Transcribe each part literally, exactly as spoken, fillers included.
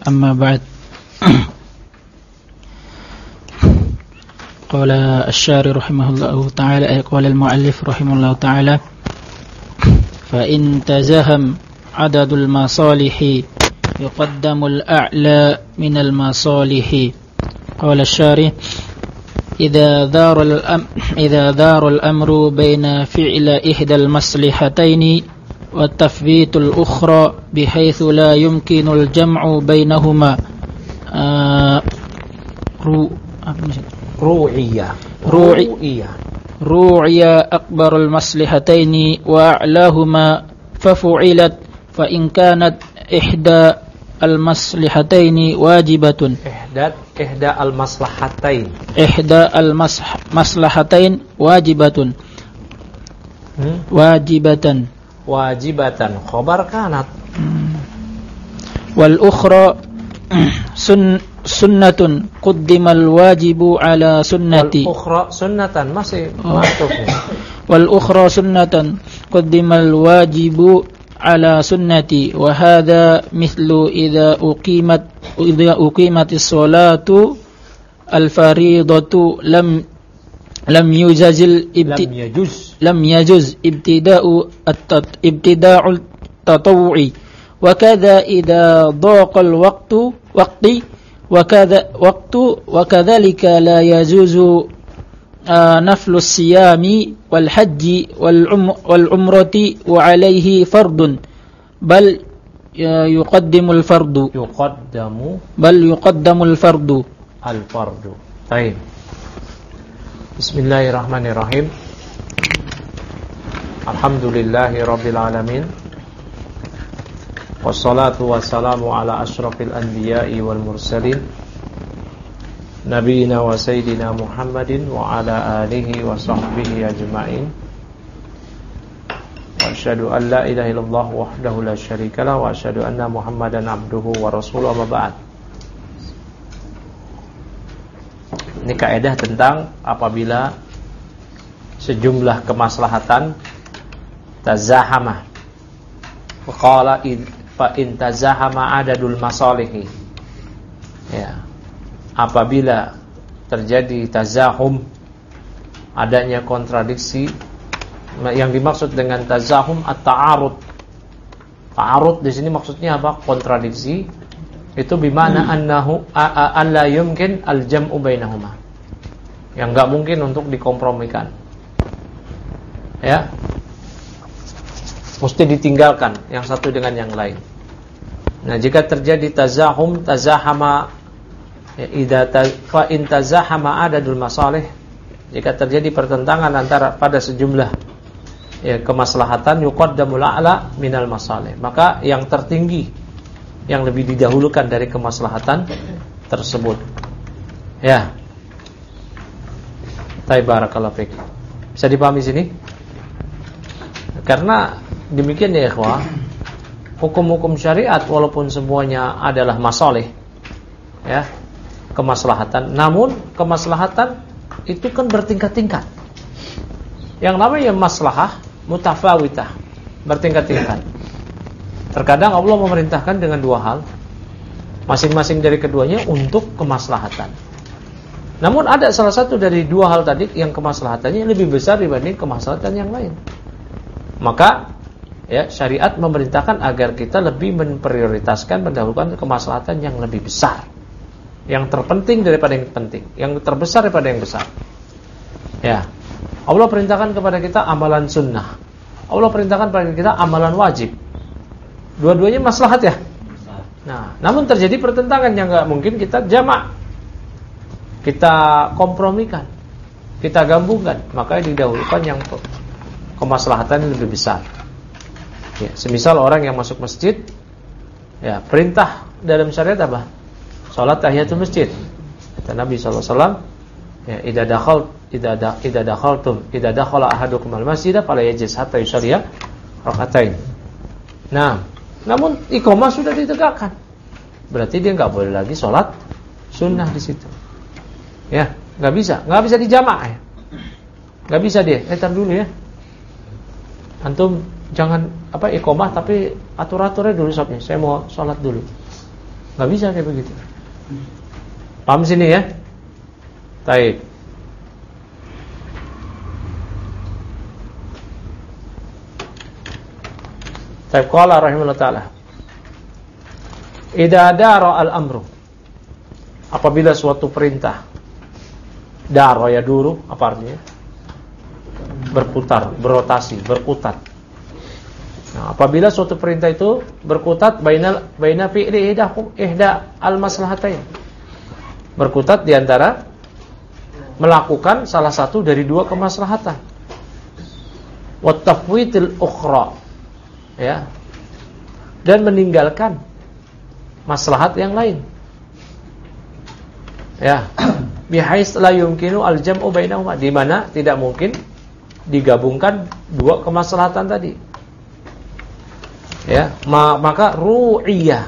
أما بعد قال الشارح رحمه الله تعالى قال المؤلف رحمه الله تعالى فإن تزاحم عدد المصالح يقدم الأعلى من المصالح. قال الشارح إذا دار الأمر إذا دار الأمر بين فعل إحدى المصلحتين وتفويت الأخرى بحيث لا يمكن الجمع بينهما روعية روعية روعية أكبر المصلحتين وأعلاهما ففعلت فإن كانت إحدى المصلحتين واجبة إحدى إحدى المصلحتين إحدى المصلحتين واجبة واجبة واجبة خبر كانت والأخرى سن سنة قدم الواجب على سنة والأخرى سنة masih masuk والأخرى سنة قدم الواجب على سنة وهذا مثل إذا أقيمت إذا أقيمت الصلاة الفريضة لم لم يجوز لم يجوز لم يجوز ابتداء ابتداء التطوع وكذا إذا ضاق الوقت وقت وكذا وقت وكذلك لا يجوز نفل الصيام والحج والعمرة وعليه فرض بل يقدم الفرض يقدم بل يقدم الفرض الفرض. طيب. Bismillahirrahmanirrahim. Alhamdulillahi rabbil alamin. Wassalatu wassalamu ala asyrafil anbiya'i wal mursalin Nabiina wa sayyidina Muhammadin wa ala alihi wa sahbihi ajma'in. Wa asyhadu an la ilaha illallah wahdahu la syarikalah wa asyhadu anna Muhammadan abduhu wa rasuluhu amma ba'd. Ini kaidah tentang apabila sejumlah kemaslahatan tazahamah. Qala fa in tazahama adadul masalihi. Ya. Apabila terjadi tazahum, adanya kontradiksi, yang dimaksud dengan tazahum at-ta'arud. Ta'arud di sini maksudnya apa? Kontradiksi. Itu bimana hmm. annahu alla yumkin al-jam'u bainahuma. Yang enggak mungkin untuk dikompromikan. Ya. Mesti ditinggalkan yang satu dengan yang lain. Nah, jika terjadi tazahum, tazahama ya, idza fa in tazahama adadul masalih, jika terjadi pertentangan antara pada sejumlah ya, kemaslahatan yuqaddamul a'la minal masalih, maka yang tertinggi yang lebih didahulukan dari kemaslahatan tersebut. Ya. Baik, barakallahu fiik. Bisa dipahami sini? Karena demikian ya ikhwah, hukum-hukum syariat walaupun semuanya adalah masalih ya, kemaslahatan, namun kemaslahatan itu kan bertingkat-tingkat. Yang namanya maslahah mutafawitah, bertingkat-tingkat. Terkadang Allah memerintahkan dengan dua hal, masing-masing dari keduanya untuk kemaslahatan. Namun ada salah satu dari dua hal tadi yang kemaslahatannya lebih besar dibanding kemaslahatan yang lain. Maka ya, syariat memerintahkan agar kita lebih memprioritaskan, mendahulukan kemaslahatan yang lebih besar, yang terpenting daripada yang penting, yang terbesar daripada yang besar. Ya, Allah perintahkan kepada kita amalan sunnah, Allah perintahkan kepada kita amalan wajib. Dua-duanya maslahat ya. Nah, namun terjadi pertentangan yang nggak mungkin kita jamak, kita kompromikan, kita gabungkan, maka didahulukan yang kemaslahatan yang lebih besar. Ya, semisal orang yang masuk masjid, ya perintah dalam syariat apa? Salat tahiyatul masjid. Kata Nabi sallallahu alaihi wasallam, ya idza dakhal idza da idza dakhaltum idza dakhala ahadukum al-masjid fala yajlis hatta yusalliya rak'atain. Nah, namun iqamah sudah ditegakkan. Berarti dia enggak boleh lagi salat sunnah di situ. Ya, enggak bisa, enggak bisa dijamak ya. Enggak bisa dia. Eh, tar dulu ya. Antum jangan apa iqamah tapi atur-aturnya dulu sopnya. Saya mau salat dulu. Nggak bisa kayak begitu. Paham sini ya? Baik. Baik, qala rahimahullah taala. Idza dara al-amru. Apabila suatu perintah dara ya dulu, apa artinya? Berputar, berotasi, berkutat. Nah, apabila suatu perintah itu berkutat bainal baina fi'li ihda ihda al-maslahatain. Berkutat di antara melakukan salah satu dari dua kemaslahatan. Wa tafwitil ukhra. Ya. Dan meninggalkan maslahat yang lain. Ya. Bihais la yumkinu al-jam'u bainahuma, di mana tidak mungkin digabungkan dua kemaslahatan tadi. Ya, maka ru'iyah.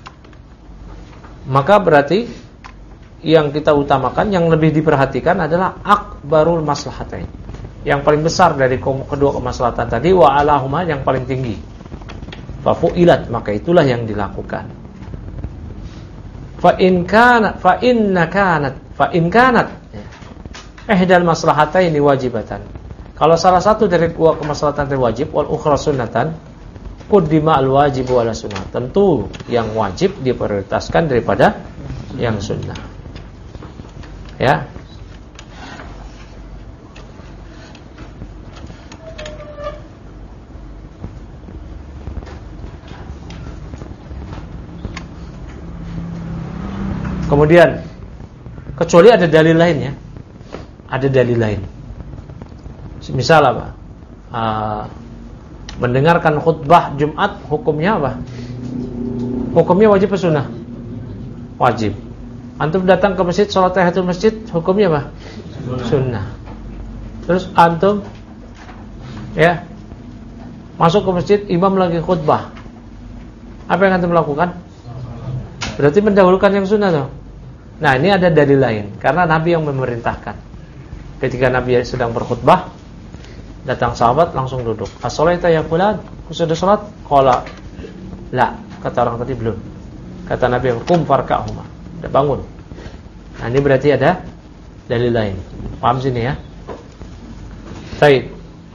Maka berarti yang kita utamakan, yang lebih diperhatikan adalah akbarul maslahatain. Yang paling besar dari kedua kemaslahatan tadi, wa alahuma, yang paling tinggi. Fa fu'ilat, maka itulah yang dilakukan. Fa in kanat fa inna kanat fa in kanat ihdal maslahataini wajibatan. Kalau salah satu dari dua kemaslahatan itu wajib, wal ukhra sunnatan, quddima al wajib wala sunnah. Tentu yang wajib diprioritaskan daripada yang sunnah. Ya. Kemudian, kecuali ada dalil lain ya, ada dalil lain. Misal apa? Uh, mendengarkan khutbah Jumat hukumnya apa? Hukumnya wajib atau sunnah? Wajib. Antum datang ke masjid salat tahiyatul masjid hukumnya apa? Sunnah. Terus antum ya masuk ke masjid, imam lagi khutbah. Apa yang antum lakukan? Berarti mendahulukan yang sunnah tuh. Nah, ini ada dalil lain karena Nabi yang memerintahkan. Ketika Nabi sedang berkhutbah, datang sahabat langsung duduk. As-shalaita ya fulan? Sudah salat? Qala la. Kata orang tadi belum. Kata Nabi, qum farka'huma. Udah bangun. Nah, ini berarti ada dalil lain. Paham sini ya? Baik.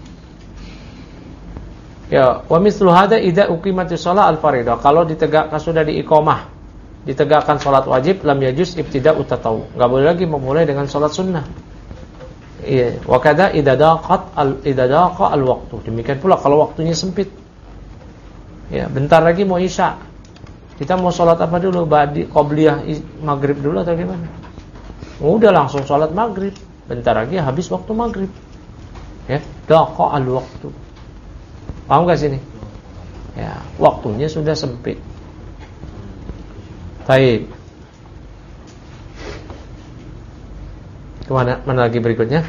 Ya, wa mislu hada idza uqimatis shalah al-fardhu. Kalau ditegakkan sudah diiqamah, ditegakkan salat wajib, lam yajuz ibtida'u tatawu. Enggak boleh lagi memulai dengan salat sunnah. Iya, wa kadza idza daqat al idza daqa al waqtu. Demikian pula kalau waktunya sempit. Ya, bentar lagi mau isya. Kita mau salat apa dulu? Ba'di qabliyah maghrib dulu atau gimana? Udah langsung salat maghrib. Bentar lagi habis waktu maghrib. Ya, daqa al waqtu. Paham enggak sini? Ya, waktunya sudah sempit. Baik. Kemana mana lagi berikutnya?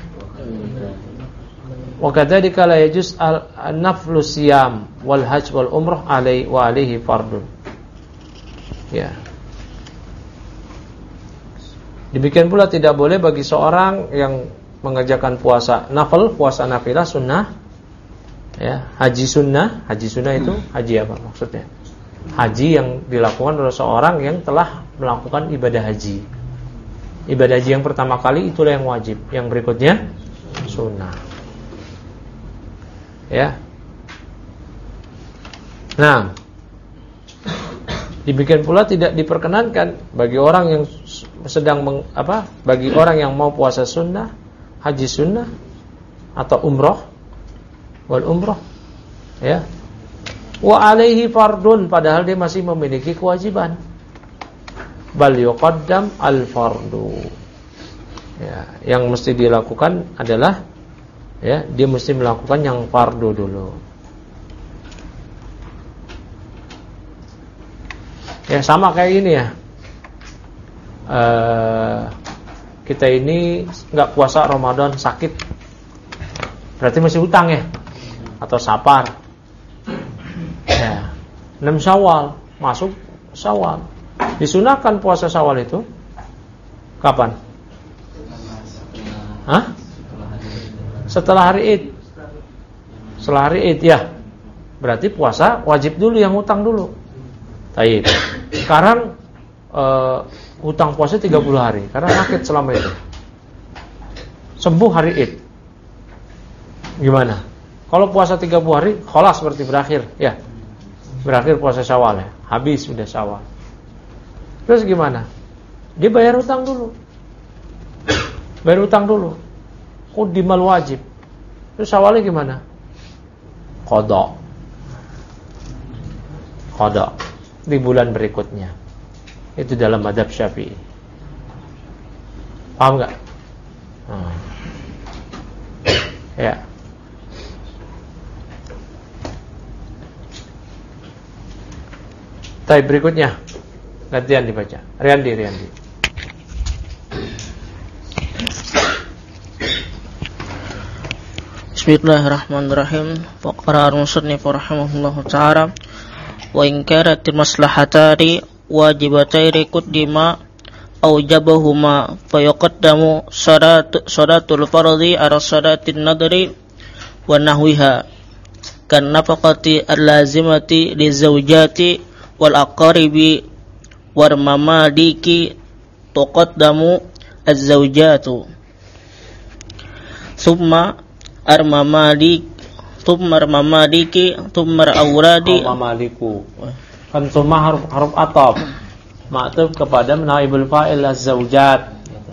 Wa kadzalika la yajuz an-naflu siyam wal hajj wal umrah alai wa alaihi fardun. Ya. Demikian pula tidak boleh bagi seorang yang mengerjakan puasa nafil, puasa nafilah sunnah. Ya, haji sunnah, haji sunnah itu haji apa maksudnya? Haji yang dilakukan oleh seorang yang telah melakukan ibadah haji. Ibadah haji yang pertama kali itulah yang wajib. Yang berikutnya sunnah. Ya. Nah, demikian pula tidak diperkenankan bagi orang yang sedang meng, apa? Bagi orang yang mau puasa sunnah, haji sunnah atau umroh, wal umroh, ya. Wa alaihi fardun, padahal dia masih memiliki kewajiban. Bal yuqaddam al fardu. Ya, yang mesti dilakukan adalah ya, dia mesti melakukan yang fardu dulu. Ya, sama kayak ini ya. Uh, kita ini enggak puasa Ramadan sakit. Berarti masih hutang ya? Atau safar. Ya, enam Syawal masuk Syawal. Disunahkan puasa Syawal itu kapan? Hah? Setelah hari Id. Setelah hari Id ya. Berarti puasa wajib dulu, yang hutang dulu. Baik. Sekarang uh, hutang puasa tiga puluh hari karena sakit selama itu. Sembuh hari Id. Gimana? Kalau puasa tiga puluh hari, khalas berarti berakhir, ya. Berakhir puasa Syawal ya. Habis sudah Syawal. Terus gimana? Dia bayar hutang dulu. Bayar hutang dulu. Qudimal wajib. Terus Syawalnya gimana? Qada. Qada di bulan berikutnya. Itu dalam mazhab Syafi'i. Paham enggak? Hmm. Ya. Baik, berikutnya. Gantian dibaca. Riyandi, Riyandi. Bismillahirrahmanirrahim. Faqara al-musannif rahimahullahu ta'ala. Wa in kanatil maslahatani wajibataini qaddima aujabahuma fayaqaddamu salat salatul fardhi ala salatin nadri wa nahwiha kan nafaqati al-lazimati lizawjati wal aqaribi wal mamadiki tuqaddamu az-zawjatu summa ar-mamalik summa ar-mamaliki summa al-awradi mamaliku kan summa haruf haruf ataf ma'tuf kepada naibul fa'il az-zawjat.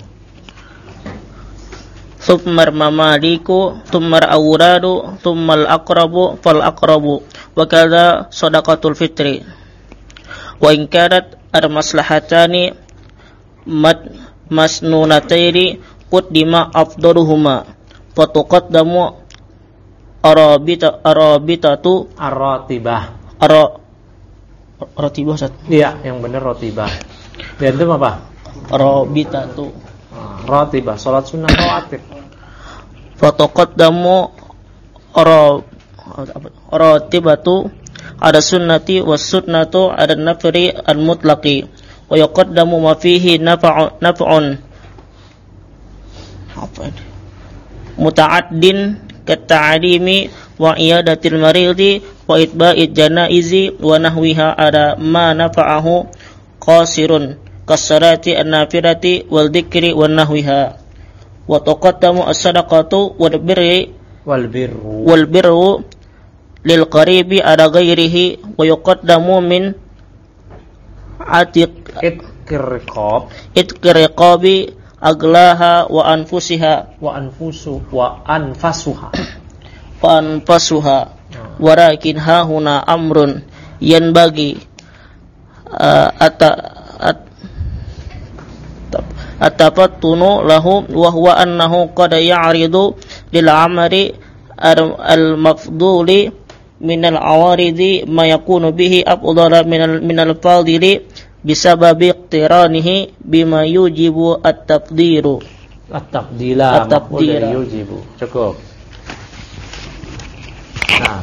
Tsumma mamaliku, tsumma awradu, tsumma al-aqrabu fal aqrabu wa kadza shadaqatul fitri. Wa in kanat al-maslahatani mad masnunataini qaddima afdaluhuma fa tuqaddamu arabita arabitatu ar-ratibah. Ara Rotibah Ustaz. Iya, yang benar rotibah. Dan itu apa? Arabitatu. Rotibah, salat sunnah rawatib. Fatoqaddamu ara ratibatu ada sunnati was sunnatu ada nafri al mutlaqi wa yuqaddamu ma fihi naf'un naf'un apa ini muta'addin kata'alimi wa iyadatil maridi wa itba'id janaizi wa nahwiha ada ma nafa'ahu qasirun kasarati an-nafirati wal dzikri wan nahwiha wa taqaddamu as-sadaqatu wal birri wal birru wal birru lil qaribi ada ghairihi wa yuqaddamu min atiq itqriqab itqriqabi aglaha wa anfusiha wa anfusu wa anfasuha wa anfasuha walakin hahuna amrun yanbaghi uh, ata at, atafattunu lahu wa huwa annahu qad ya'ridu lil amri al-mafduli min al-awaridi ma yakunu bihi afdala min al min al-fadili bisababi iqtiranihi bima yujibu at-taqdiru at-taqdila at-taqdira yujibu. Cukup. Nah.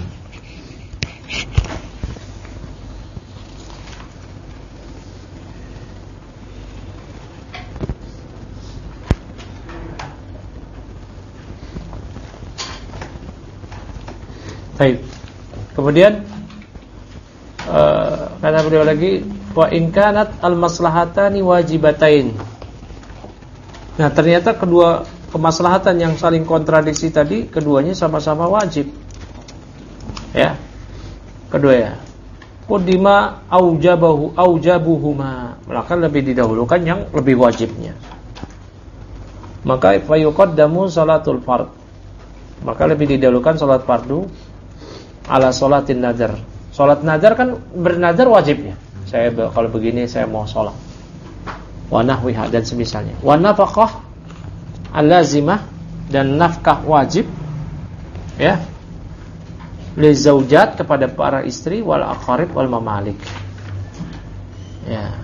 Baik. Kemudian uh, kata beliau lagi wa in kanat al-maslahatani wajibatain. Nah, ternyata kedua kemaslahatan yang saling kontradiksi tadi keduanya sama-sama wajib. Ya. Kedua ya. Qudima aujabahu aujabuhuma. Maka lebih didahulukan yang lebih wajibnya. Maka fa yuqaddamu salatul fard. Maka lebih didahulukan salat fardu ala salatin nadar. Salat nadar kan bernadar wajibnya. Saya kalau begini saya mau salat. Wa nahwiha dan semisalnya. Wa nafaqah al-lazimah dan nafkah wajib ya. Li zaujat kepada para istri wal aqarib wal mamalik. Ya.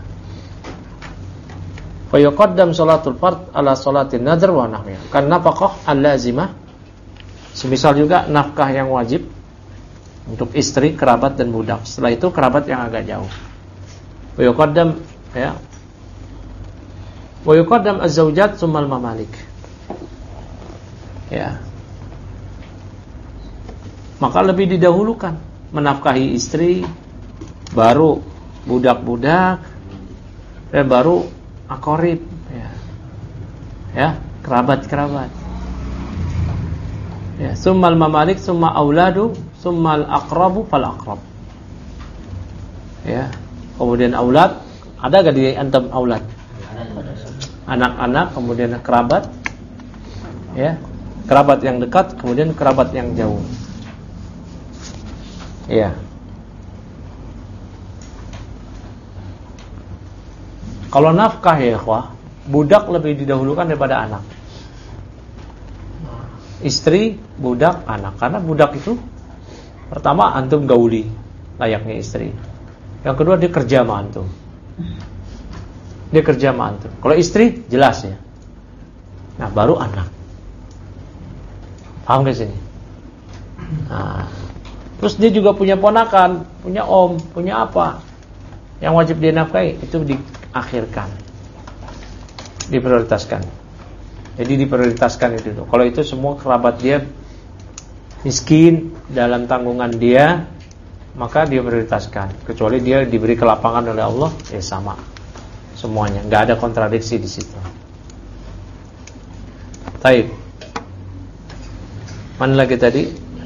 Fa yuqaddam salatul fard ala salatin nadar wa nahwiha. Kan nafaqah al-lazimah semisal juga nafkah yang wajib untuk istri, kerabat dan budak. Setelah itu kerabat yang agak jauh. Wa yuqaddam ya. Wa yuqaddam az-zaujat tsumma al-mamalik. Ya. Maka lebih didahulukan menafkahi istri, baru budak-budak, dan baru aqarib, ya. Ya, kerabat-kerabat. Ya, summal mamalik, summa auladu, summal aqrabu fal aqrab. Ya, kemudian aulad, ada enggak di antum aulad? Anak-anak, kemudian kerabat. Ya, kerabat yang dekat, kemudian kerabat yang jauh. Ya. Kalau nafkah ya ikhwah, budak lebih didahulukan daripada anak. Istri, budak, anak. Karena budak itu pertama antum gauli, layaknya istri. Yang kedua dia kerja sama antum. Dia kerja sama antum. Kalau istri jelas ya. Nah, baru anak. Paham gak sini? Nah, terus dia juga punya ponakan, punya om, punya apa. Yang wajib dia nafkahi itu diakhirkan, diprioritaskan. Jadi diprioritaskan itu. Kalau itu semua kerabat dia miskin dalam tanggungan dia, maka dia prioritaskan. Kecuali dia diberi kelapangan oleh Allah, ya sama semuanya, nggak ada kontradiksi di situ. Baik. Mana lagi tadi?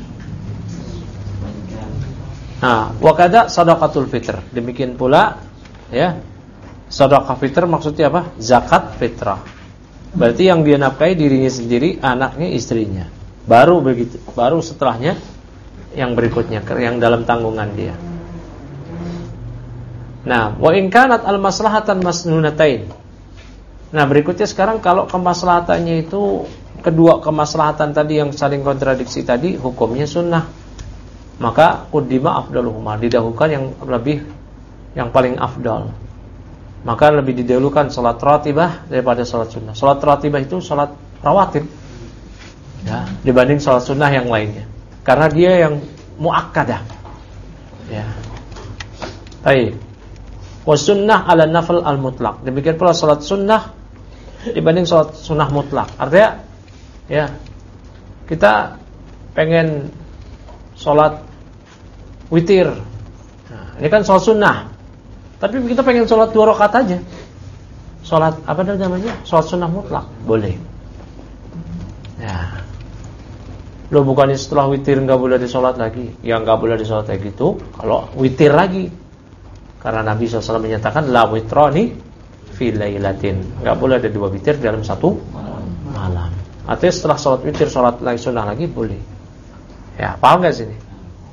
Nah, wakada sadaqatul fitr. Demikian pula, ya, sedekah fitr maksudnya apa? Zakat fitrah. Berarti yang dia nafkahi dirinya sendiri, anaknya, istrinya. Baru begitu, baru setelahnya yang berikutnya, yang dalam tanggungan dia. Nah, wa in kanat al-maslahatan masnunatain. Nah, berikutnya sekarang kalau kemaslahatannya itu kedua kemaslahatan tadi yang saling kontradiksi tadi hukumnya sunnah, maka qaddima afdaluhuma, didahulukan yang lebih, yang paling afdal. Maka lebih didahulukan salat ratibah daripada salat sunnah. Salat ratibah itu salat rawatib, ya, dibanding salat sunnah yang lainnya, karena dia yang muakkadah, ya. Baik. Wa sunnah ala nafl al mutlaq. Demikian pula salat sunnah dibanding salat sunnah mutlak. Artinya, ya, kita pengen salat witir. Nah, ini kan salat sunnah. Tapi kita pengen sholat dua rakaat aja. Sholat apa namanya? Sholat sunnah mutlak, boleh. Ya. Lo bukannya setelah witir nggak boleh disolat lagi? Ya nggak boleh disolat kayak gitu. Kalau witir lagi, karena Nabi shallallahu alaihi wasallam menyatakan la witrani fi lailatin. Nggak boleh ada dua witir dalam satu malam. Artinya setelah sholat witir, sholat lagi sunnah lagi boleh. Ya, paham nggak sini?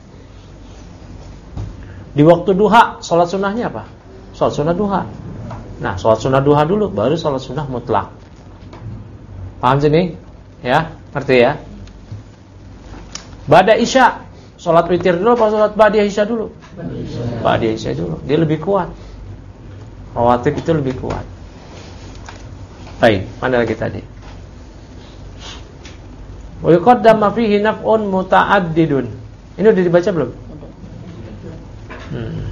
Di waktu duha, sholat sunnahnya apa? Sholat sunnah duha. Nah, sholat sunnah duha dulu, baru sholat sunnah mutlak. Paham sini? Ya, ngerti ya? Ba'da isya, sholat witir dulu apa sholat ba'da isya dulu? Ba'da isya dulu. Dia lebih kuat. Rawatib itu lebih kuat. Baik, mana lagi tadi? Wa yuqaddam fihi naf'un muta'addidun. Ini udah dibaca belum? Hmm.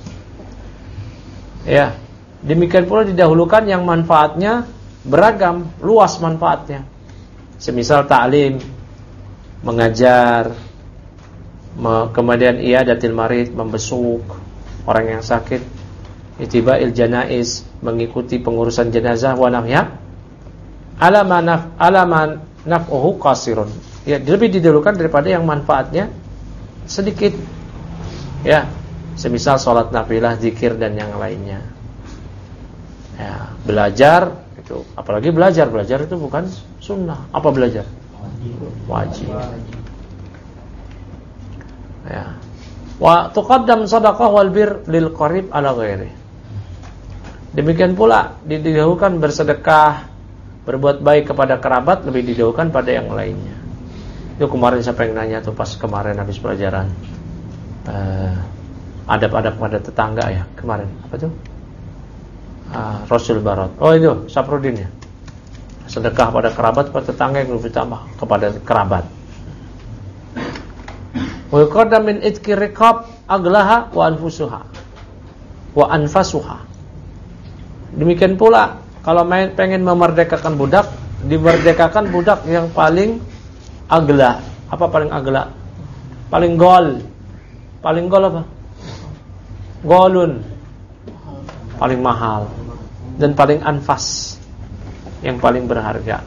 Ya, demikian pula didahulukan yang manfaatnya beragam, luas manfaatnya. Semisal ta'lim, mengajar, me- kemudian i'adatil marid, membesuk orang yang sakit, itiba'il janaiz, mengikuti pengurusan jenazah, wa nahya ala manaf ala man naf'uhu qasirun. Ya, lebih didahulukan daripada yang manfaatnya sedikit. Ya, semisal sholat nafilah, zikir dan yang lainnya. Ya, belajar itu, apalagi belajar, belajar itu bukan sunnah. Apa belajar? Wajib. Ya. Wa tuqaddam shadaqah wal bir lil qarib ala ghairi. Demikian pula didahulukan bersedekah, berbuat baik kepada kerabat lebih didahulukan pada yang lainnya. Itu kemarin siapa yang nanya tuh pas kemarin habis pelajaran. Uh, adab-adab pada tetangga ya kemarin, apa tuh? Ah, Rasul Barat. Oh itu Saprudin ya. Sedekah pada kerabat, pada tetangga yang lebih tambah kepada kerabat. Wa yuqaddam min itqi riqab aglaha wa anfusuha wa anfasuha. Demikian pula kalau main, pengen memerdekakan budak, dimerdekakan budak yang paling agla. Apa paling agla? Paling gol. Paling gol apa? Golun, paling mahal. dan paling anfas, yang paling berharga.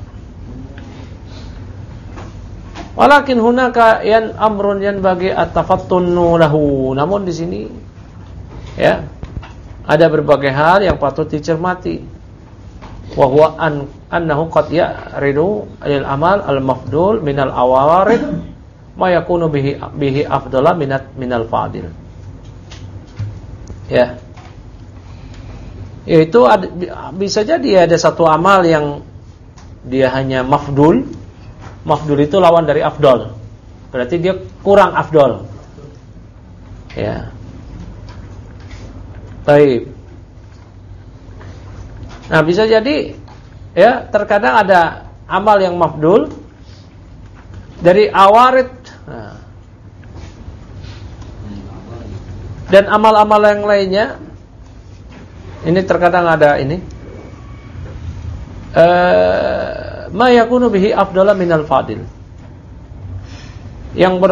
Walakin hunaka yan amrun yan bagi at-tafattunu lahu. Namun di sini ya ada berbagai hal yang patut dicermati. Wa huwa an annahu qad ya'ridu lil amal al-mafdul minal awarid ma yakunu bihi bihi afdala minat minal fadil. Ya. Yaitu ada, bisa jadi ada satu amal yang dia hanya mafdul. Mafdul itu lawan dari afdol. Berarti dia kurang afdol. Ya. Baik. Nah, bisa jadi ya terkadang ada amal yang mafdul dari awarid. Nah. Dan amal-amal yang lainnya ini terkadang ada ini eh ma yakunu bihi afdala minal fadil. Yang ber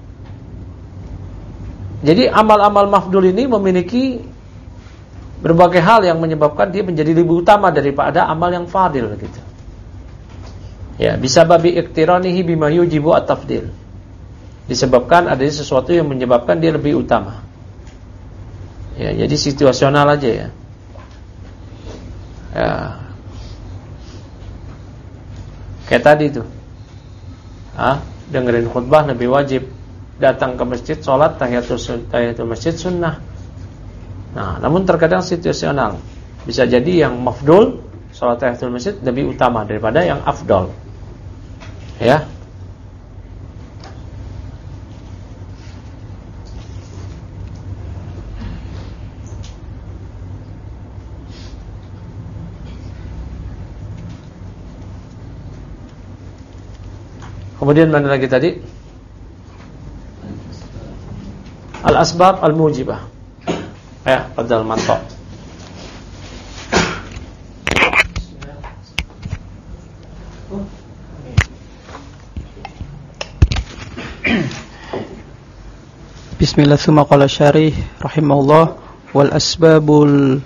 Jadi amal-amal mafdul ini memiliki berbagai hal yang menyebabkan dia menjadi lebih utama daripada amal yang fadil gitu. Ya, bisa babi iktiranihi bima yujibu at-tafdil. Disebabkan ada sesuatu yang menyebabkan dia lebih utama. Ya, jadi situasional aja ya. Ya. Kayak tadi tuh, ah, dengerin khutbah lebih wajib, datang ke masjid, sholat tahiyatul, tahiyatul masjid sunnah. Nah, namun terkadang situasional, bisa jadi yang mafdul, sholat tahiyatul masjid lebih utama daripada yang afdol. Ya. Kemudian mana lagi tadi? Al-asbab al-mujibah. Ya, padahal mantok. Bismillah, tsumma qala syarih rahimahullah wal asbabul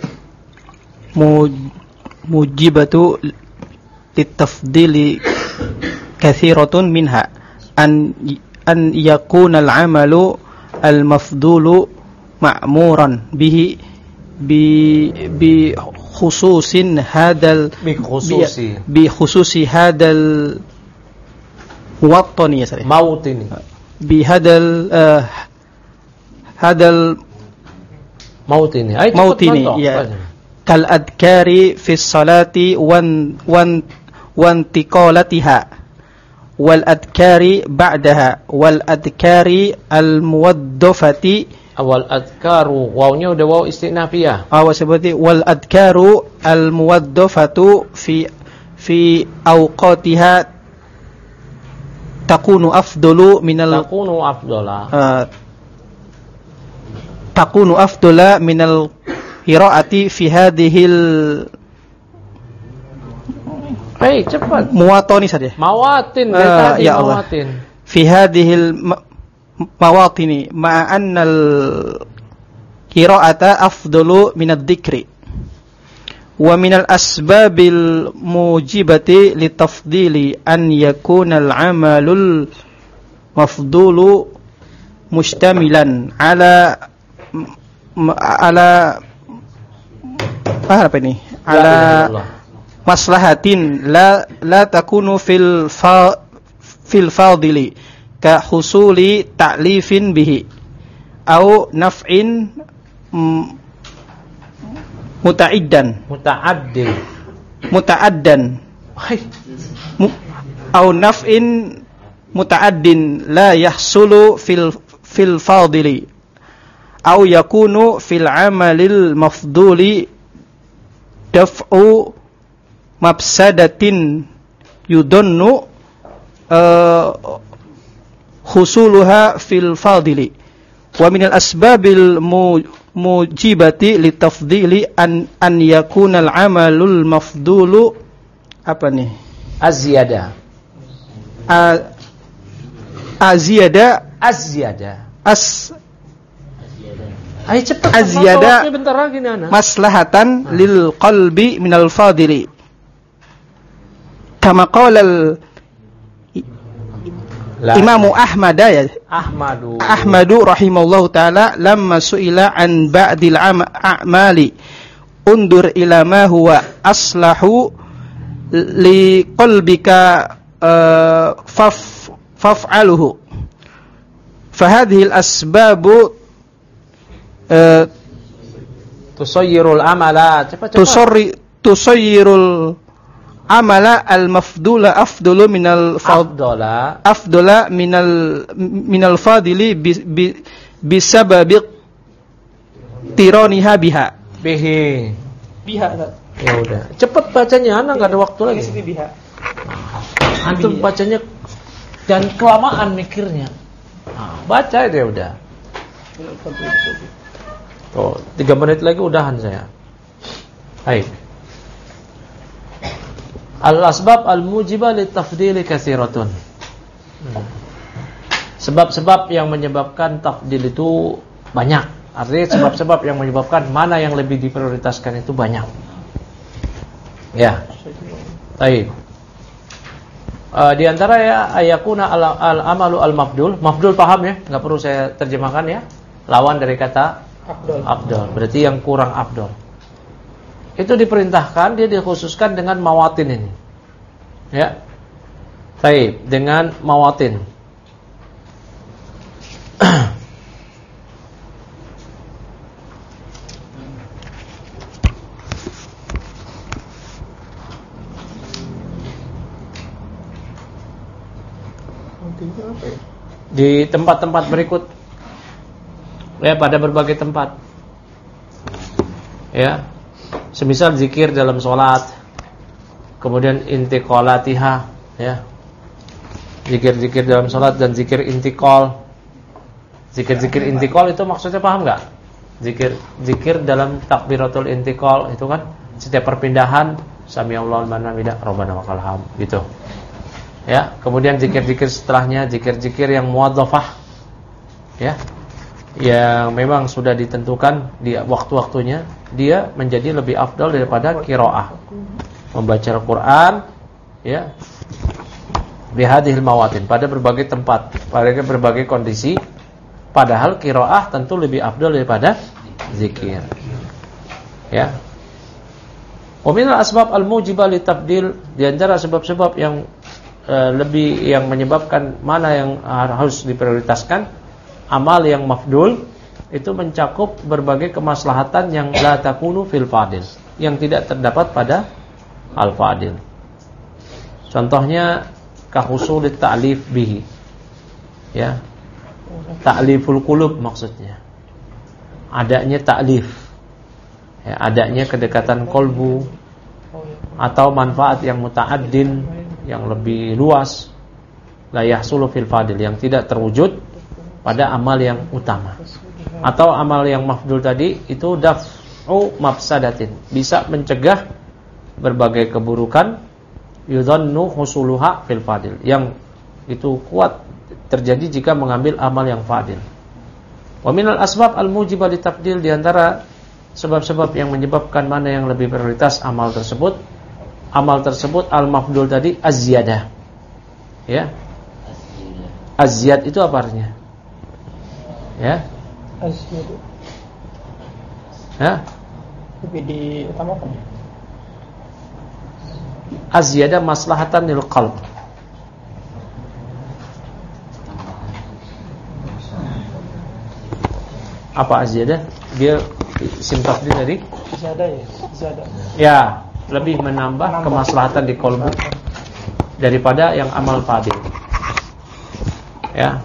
mujibatu litafdili kathiratun minha an an yakuna al-amalu al-mafdulu ma'muran bihi bi bi khususin hadal bi khususi bi khususi hadal muwattani ya sorry mautini bi hadal uh, hadal mautini mautini ya kal adkari fi salati wan wan wantiqalatiha wal adkari ba'daha wal adkari al muwaddafati awal adkaru wawnya udah waw istinafiyah. Aw seperti wal adkaru al muwaddafatu fi fi awqatiha takunu afdalu minal takunu afdala uh, takunu afdala minal qiraati fi hadhil Hei, cepat. Muwatoni saja. Mawatin, dari uh, tadi ya Allah. mawatin. Fi hadhil mawatini ma annal qira'ata afdalu min adh-dhikri. Wa min al-asbabil mujibati litafdili an yakuna al-amalul mafdulu mustamilan ala ala apa ini? Ala maslahatin la la takunu fil fa, fil fadili ka husuli ta'lifin bihi au naf'in mm, muta'iddan muta'addin muta'addan mu, au naf'in muta'addin la yahsulu fil fil fadili au yakunu fil amalil mafduli daf'u mafsadatin yudunnu uh, husuluha fil fadili wa minal asbabil mujibati litafdili an an yakuna al amalul mafdulu apa nih azyada A, aziyada azyada as Ayo cepat. Azyada bentar lagi nih anak. Maslahatan ah. lil qalbi minal fadili. Kama qala al Imamu Ahmad ya. Ahmadu. Ahmadu rahimahullahu taala lamma su'ila an ba'dil a'mali undur ila ma huwa aslahu li qalbika uh, faf faf'aluhu. Fahadhihi al-asbabu uh, tusayyirul amala. Cepat-cepat. Tusarri tusayyirul amala al-mafdula afdalu minal afdala afdala minal minal fadili bi, bi, bisababi tiraniha biha bihi biha. Ya udah, cepet bacanya, anak enggak ada waktu lagi. Biha. Antum bacanya dan kelamaan mikirnya. Nah, baca dia udah. Oh, tiga menit lagi udahan saya. Baik. Al-asbab al-mujibah litafdili katsiratun. Sebab-sebab yang menyebabkan tafdil itu banyak. Artinya sebab-sebab yang menyebabkan mana yang lebih diprioritaskan itu banyak. Ya. Baik. Uh, di antara ya ayakuna al-amalu al-mafdul. Mafdul paham ya? Enggak perlu saya terjemahkan ya. Lawan dari kata afdal. Afdal. Berarti yang kurang afdal. Itu diperintahkan, dia dikhususkan dengan mawatin ini. Ya. Baik, dengan mawatin. Di tempat-tempat berikut. Ya, pada berbagai tempat. Ya. Semisal zikir dalam sholat, kemudian intiqalatiha, ya, zikir-zikir dalam sholat dan zikir intiqal. Zikir-zikir intiqal itu maksudnya paham nggak? Zikir zikir dalam takbiratul intiqal itu kan setiap perpindahan sami'allahu liman hamidah rabbana walakal hamd gitu. Ya, kemudian zikir-zikir setelahnya zikir-zikir yang muwadzafah, ya, yang memang sudah ditentukan di waktu-waktunya, dia menjadi lebih afdal daripada qiraah. Membaca Al-Qur'an ya bihadhil mawatin, pada berbagai tempat, pada berbagai kondisi. Padahal qiraah tentu lebih afdal daripada zikir. Ya. Wa minal asbab al-mujibah litafdil, di antara sebab-sebab yang uh, lebih yang menyebabkan mana yang harus diprioritaskan, amal yang mafdul itu mencakup berbagai kemaslahatan yang la takunu fil fadil, yang tidak terdapat pada al-fadil. Contohnya kahusulit ta'lif bihi. Ya. Ta'liful qulub maksudnya. Adanya ta'lif. Ya, adanya kedekatan kolbu atau manfaat yang muta'addin, yang lebih luas, la yahsulu fil fadil, yang tidak terwujud pada amal yang utama. Atau amal yang mafdul tadi itu daf'u mafsadatin, bisa mencegah berbagai keburukan, yudhannu husuluha fil fadil, yang itu kuat terjadi jika mengambil amal yang fadil. Wa minal asbab al-mujibah litafdil, di antara sebab-sebab yang menyebabkan mana yang lebih prioritas amal tersebut, amal tersebut al-mafdul tadi az-ziyadah. Ya. Az-ziyad itu apa artinya? Ya. Az-ziyad. Ya. Lebih diutamakan. Az-ziyadah maslahatan lil qalb. Apa az-ziyadah? Dia simpati dari ziyadah ya. Ziyadah. Ya, lebih menambah kemaslahatan di qalbu daripada yang amal fadil. Ya.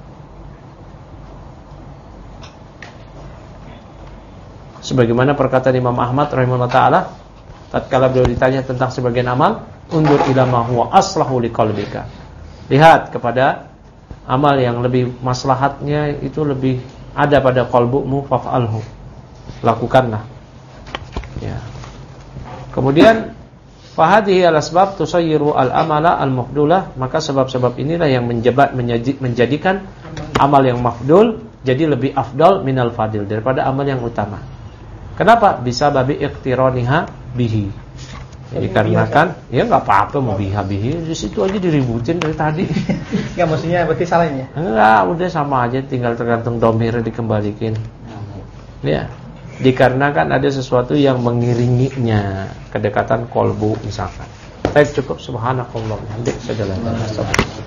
Sebagaimana perkataan Imam Ahmad rahimahullah taala tatkala beliau ditanya tentang sebagian amal, undur ila ma huwa aslahu liqalbika. Lihat kepada amal yang lebih maslahatnya itu lebih ada pada qalbumu, faf'alhu. Lakukanlah. Ya. Kemudian fahadhihi al-asbab tusayyiru al-amala al-mafdulah, maka sebab-sebab inilah yang menjebat menjadikan amal yang mafdul jadi lebih afdal minal fadil, daripada amal yang utama. Kenapa? Bisa babi iqtiraniha bihi. Ya, dikarenakan ya enggak apa-apa mau biha bihi, di situ aja diributin dari tadi. Enggak, maksudnya berarti salahnya. Enggak, udah sama aja, tinggal tergantung domir dikembalikan. Ya. Dikarenakan ada sesuatu yang mengiringinya, kedekatan kolbu misalkan. Baik, cukup. Subhanakallah, hamdik, sajalah.